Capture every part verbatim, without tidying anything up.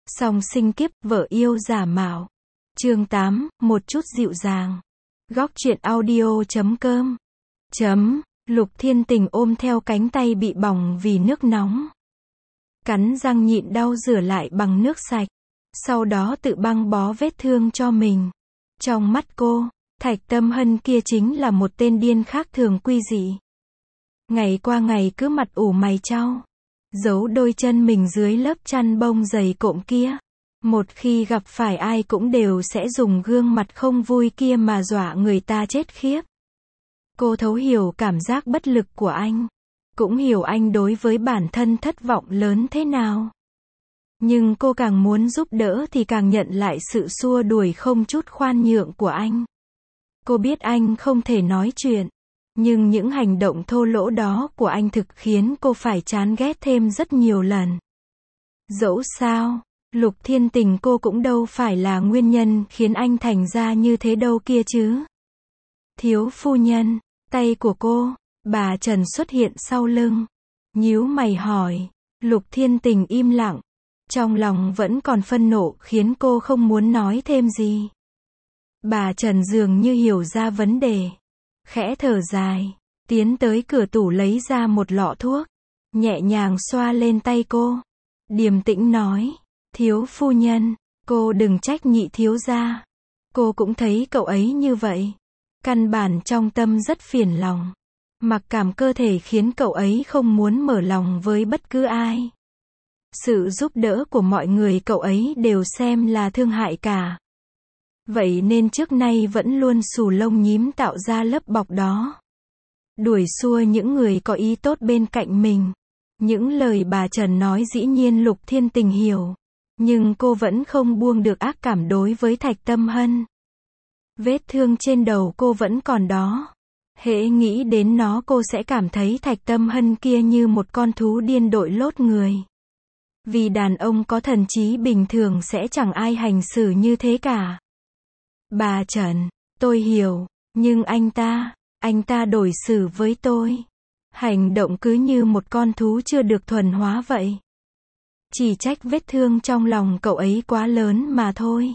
Song sinh kiếp, vợ yêu giả mạo. Chương tám, một chút dịu dàng. Góc truyện audio chấm com. Chấm, Lục Thiên Tình ôm theo cánh tay bị bỏng vì nước nóng. Cắn răng nhịn đau rửa lại bằng nước sạch. Sau đó tự băng bó vết thương cho mình. Trong mắt cô, Thạch Tâm Hân kia chính là một tên điên khác thường quy dị. Ngày qua ngày cứ mặt ủ mày chau, giấu đôi chân mình dưới lớp chăn bông dày cộm kia. Một khi gặp phải ai cũng đều sẽ dùng gương mặt không vui kia mà dọa người ta chết khiếp. Cô thấu hiểu cảm giác bất lực của anh, cũng hiểu anh đối với bản thân thất vọng lớn thế nào. Nhưng cô càng muốn giúp đỡ thì càng nhận lại sự xua đuổi không chút khoan nhượng của anh. Cô biết anh không thể nói chuyện, nhưng những hành động thô lỗ đó của anh thực khiến cô phải chán ghét thêm rất nhiều lần. Dẫu sao, Lục Thiên Tình cô cũng đâu phải là nguyên nhân khiến anh thành ra như thế đâu kia chứ. Thiếu phu nhân, tay của cô, bà Trần xuất hiện sau lưng. Nhíu mày hỏi. Lục Thiên Tình im lặng. Trong lòng vẫn còn phân nộ khiến cô không muốn nói thêm gì. Bà Trần dường như hiểu ra vấn đề. Khẽ thở dài, tiến tới cửa tủ lấy ra một lọ thuốc, nhẹ nhàng xoa lên tay cô. Điềm tĩnh nói, thiếu phu nhân, cô đừng trách nhị thiếu gia. Cô cũng thấy cậu ấy như vậy. Căn bản trong tâm rất phiền lòng. Mặc cảm cơ thể khiến cậu ấy không muốn mở lòng với bất cứ ai. Sự giúp đỡ của mọi người cậu ấy đều xem là thương hại cả. Vậy nên trước nay vẫn luôn xù lông nhím tạo ra lớp bọc đó. Đuổi xua những người có ý tốt bên cạnh mình. Những lời bà Trần nói dĩ nhiên Lục Thiên Tình hiểu. Nhưng cô vẫn không buông được ác cảm đối với Thạch Tâm Hân. Vết thương trên đầu cô vẫn còn đó. Hễ nghĩ đến nó cô sẽ cảm thấy Thạch Tâm Hân kia như một con thú điên đội lốt người. Vì đàn ông có thần trí bình thường sẽ chẳng ai hành xử như thế cả. Bà Trần, tôi hiểu, nhưng anh ta, anh ta đối xử với tôi. Hành động cứ như một con thú chưa được thuần hóa vậy. Chỉ trách vết thương trong lòng cậu ấy quá lớn mà thôi.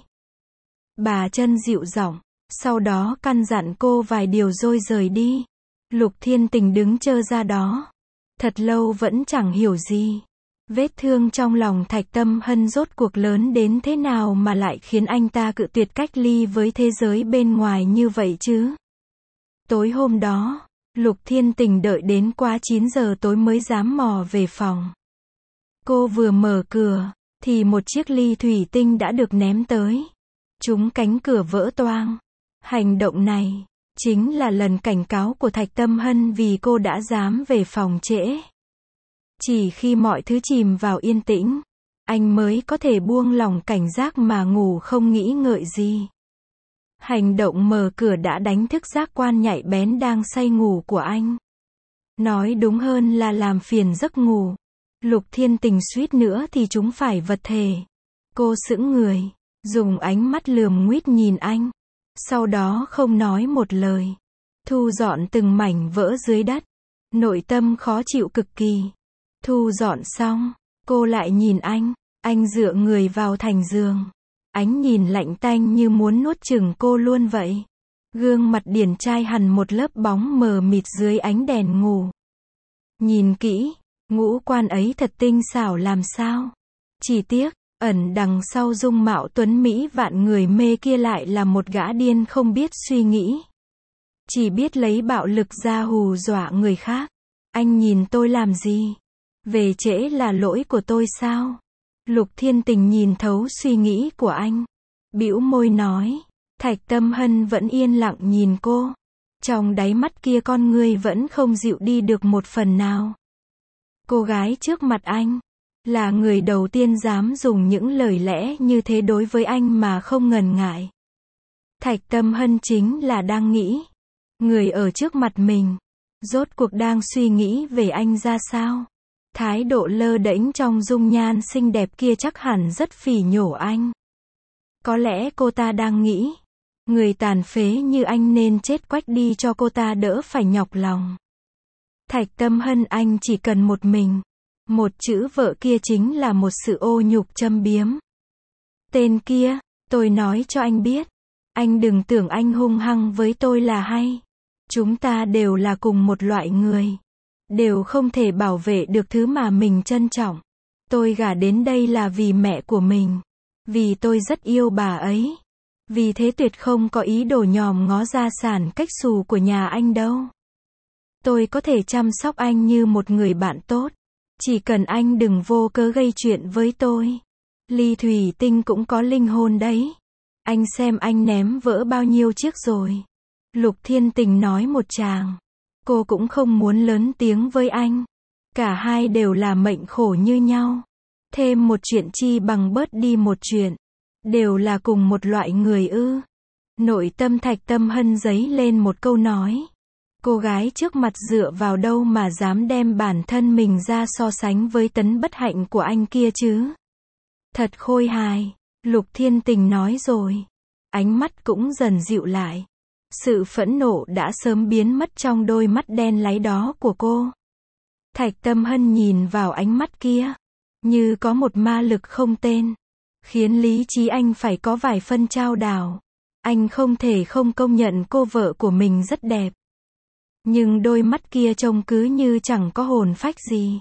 Bà Trân dịu giọng, sau đó căn dặn cô vài điều rồi rời đi. Lục Thiên Tình đứng trơ ra đó. Thật lâu vẫn chẳng hiểu gì. Vết thương trong lòng Thạch Tâm Hân rốt cuộc lớn đến thế nào mà lại khiến anh ta cự tuyệt cách ly với thế giới bên ngoài như vậy chứ. Tối hôm đó, Lục Thiên Tình đợi đến quá chín giờ tối mới dám mò về phòng. Cô vừa mở cửa, thì một chiếc ly thủy tinh đã được ném tới. Chúng cánh cửa vỡ toang. Hành động này, chính là lần cảnh cáo của Thạch Tâm Hân vì cô đã dám về phòng trễ. Chỉ khi mọi thứ chìm vào yên tĩnh, anh mới có thể buông lỏng cảnh giác mà ngủ không nghĩ ngợi gì. Hành động mở cửa đã đánh thức giác quan nhạy bén đang say ngủ của anh. Nói đúng hơn là làm phiền giấc ngủ. Lục Thiên Tình suýt nữa thì chúng phải vật thể. Cô sững người, dùng ánh mắt lườm nguýt nhìn anh. Sau đó không nói một lời. Thu dọn từng mảnh vỡ dưới đất. Nội tâm khó chịu cực kỳ. Thu dọn xong, cô lại nhìn anh. Anh dựa người vào thành giường. Ánh nhìn lạnh tanh như muốn nuốt chửng cô luôn vậy. Gương mặt điển trai hằn một lớp bóng mờ mịt dưới ánh đèn ngủ. Nhìn kỹ, ngũ quan ấy thật tinh xảo làm sao. Chỉ tiếc, ẩn đằng sau dung mạo tuấn mỹ vạn người mê kia lại là một gã điên không biết suy nghĩ. Chỉ biết lấy bạo lực ra hù dọa người khác. Anh nhìn tôi làm gì? Về trễ là lỗi của tôi sao? Lục Thiên Tình nhìn thấu suy nghĩ của anh. Bĩu môi nói. Thạch Tâm Hân vẫn yên lặng nhìn cô. Trong đáy mắt kia con người vẫn không dịu đi được một phần nào. Cô gái trước mặt anh, là người đầu tiên dám dùng những lời lẽ như thế đối với anh mà không ngần ngại. Thạch Tâm Hân chính là đang nghĩ. Người ở trước mặt mình, rốt cuộc đang suy nghĩ về anh ra sao? Thái độ lơ đễnh trong dung nhan xinh đẹp kia chắc hẳn rất phỉ nhổ anh. Có lẽ cô ta đang nghĩ, người tàn phế như anh nên chết quách đi cho cô ta đỡ phải nhọc lòng. Thạch Tâm Hân anh chỉ cần một mình. Một chữ vợ kia chính là một sự ô nhục châm biếm. Tên kia, tôi nói cho anh biết. Anh đừng tưởng anh hung hăng với tôi là hay. Chúng ta đều là cùng một loại người. Đều không thể bảo vệ được thứ mà mình trân trọng. Tôi gả đến đây là vì mẹ của mình. Vì tôi rất yêu bà ấy. Vì thế tuyệt không có ý đồ nhòm ngó gia sản cách xù của nhà anh đâu. Tôi có thể chăm sóc anh như một người bạn tốt. Chỉ cần anh đừng vô cớ gây chuyện với tôi. Ly thủy tinh cũng có linh hồn đấy. Anh xem anh ném vỡ bao nhiêu chiếc rồi. Lục Thiên Tình nói một tràng. Cô cũng không muốn lớn tiếng với anh. Cả hai đều là mệnh khổ như nhau. Thêm một chuyện chi bằng bớt đi một chuyện. Đều là cùng một loại người ư. Nội tâm Thạch Tâm Hân dấy lên một câu nói. Cô gái trước mặt dựa vào đâu mà dám đem bản thân mình ra so sánh với tấn bất hạnh của anh kia chứ. Thật khôi hài. Lục Thiên Tình nói rồi. Ánh mắt cũng dần dịu lại. Sự phẫn nộ đã sớm biến mất trong đôi mắt đen láy đó của cô. Thạch Tâm Hân nhìn vào ánh mắt kia. Như có một ma lực không tên. Khiến lý trí anh phải có vài phân chao đảo. Anh không thể không công nhận cô vợ của mình rất đẹp. Nhưng đôi mắt kia trông cứ như chẳng có hồn phách gì.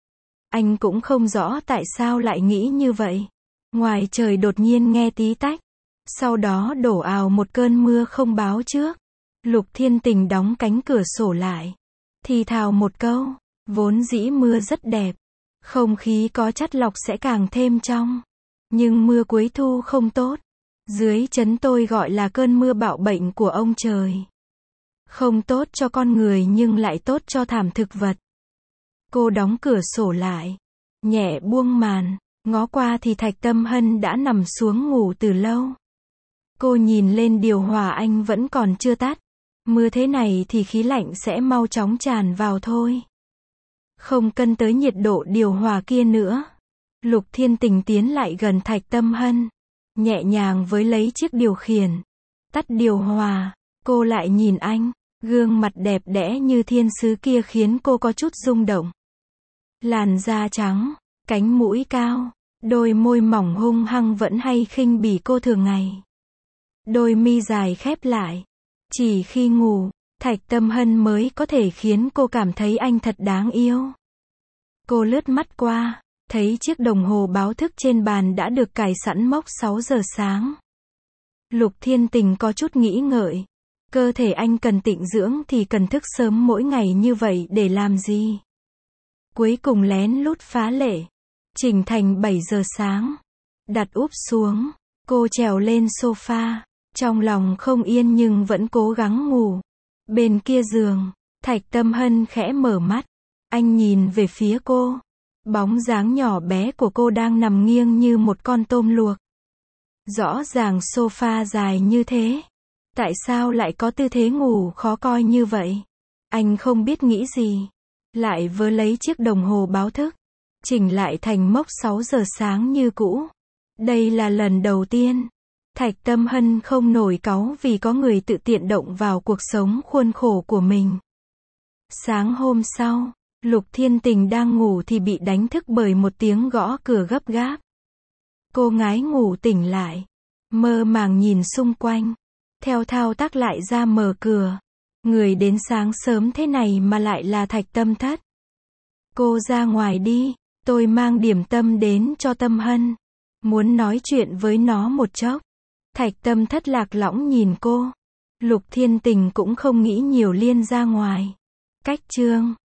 Anh cũng không rõ tại sao lại nghĩ như vậy. Ngoài trời đột nhiên nghe tí tách. Sau đó đổ ào một cơn mưa không báo trước. Lục Thiên Tình đóng cánh cửa sổ lại. Thì thào một câu. Vốn dĩ mưa rất đẹp. Không khí có chắt lọc sẽ càng thêm trong. Nhưng mưa cuối thu không tốt. Dưới trấn tôi gọi là cơn mưa bạo bệnh của ông trời. Không tốt cho con người nhưng lại tốt cho thảm thực vật. Cô đóng cửa sổ lại. Nhẹ buông màn. Ngó qua thì Thạch Tâm Hân đã nằm xuống ngủ từ lâu. Cô nhìn lên điều hòa anh vẫn còn chưa tắt. Mưa thế này thì khí lạnh sẽ mau chóng tràn vào thôi. Không cân tới nhiệt độ điều hòa kia nữa. Lục Thiên Tình tiến lại gần Thạch Tâm Hân. Nhẹ nhàng với lấy chiếc điều khiển. Tắt điều hòa. Cô lại nhìn anh. Gương mặt đẹp đẽ như thiên sứ kia khiến cô có chút rung động. Làn da trắng. Cánh mũi cao. Đôi môi mỏng hung hăng vẫn hay khinh bỉ cô thường ngày. Đôi mi dài khép lại. Chỉ khi ngủ, Thạch Tâm Hân mới có thể khiến cô cảm thấy anh thật đáng yêu. Cô lướt mắt qua, thấy chiếc đồng hồ báo thức trên bàn đã được cài sẵn mốc sáu giờ sáng. Lục Thiên Tình có chút nghĩ ngợi. Cơ thể anh cần tịnh dưỡng thì cần thức sớm mỗi ngày như vậy để làm gì? Cuối cùng lén lút phá lệ. Chỉnh thành bảy giờ sáng. Đặt úp xuống. Cô trèo lên sofa. Trong lòng không yên nhưng vẫn cố gắng ngủ. Bên kia giường, Thạch Tâm Hân khẽ mở mắt. Anh nhìn về phía cô. Bóng dáng nhỏ bé của cô đang nằm nghiêng như một con tôm luộc. Rõ ràng sofa dài như thế. Tại sao lại có tư thế ngủ khó coi như vậy? Anh không biết nghĩ gì. Lại vớ lấy chiếc đồng hồ báo thức. Chỉnh lại thành mốc sáu giờ sáng như cũ. Đây là lần đầu tiên. Thạch Tâm Hân không nổi cáu vì có người tự tiện động vào cuộc sống khuôn khổ của mình. Sáng hôm sau, Lục Thiên Tình đang ngủ thì bị đánh thức bởi một tiếng gõ cửa gấp gáp. Cô ngái ngủ tỉnh lại. Mơ màng nhìn xung quanh. Theo thao tác lại ra mở cửa. Người đến sáng sớm thế này mà lại là Thạch Tâm Thất. Cô ra ngoài đi. Tôi mang điểm tâm đến cho Tâm Hân. Muốn nói chuyện với nó một chốc. Thạch Tâm Thất lạc lõng nhìn cô. Lục Thiên Tình cũng không nghĩ nhiều liên ra ngoài. Cách chương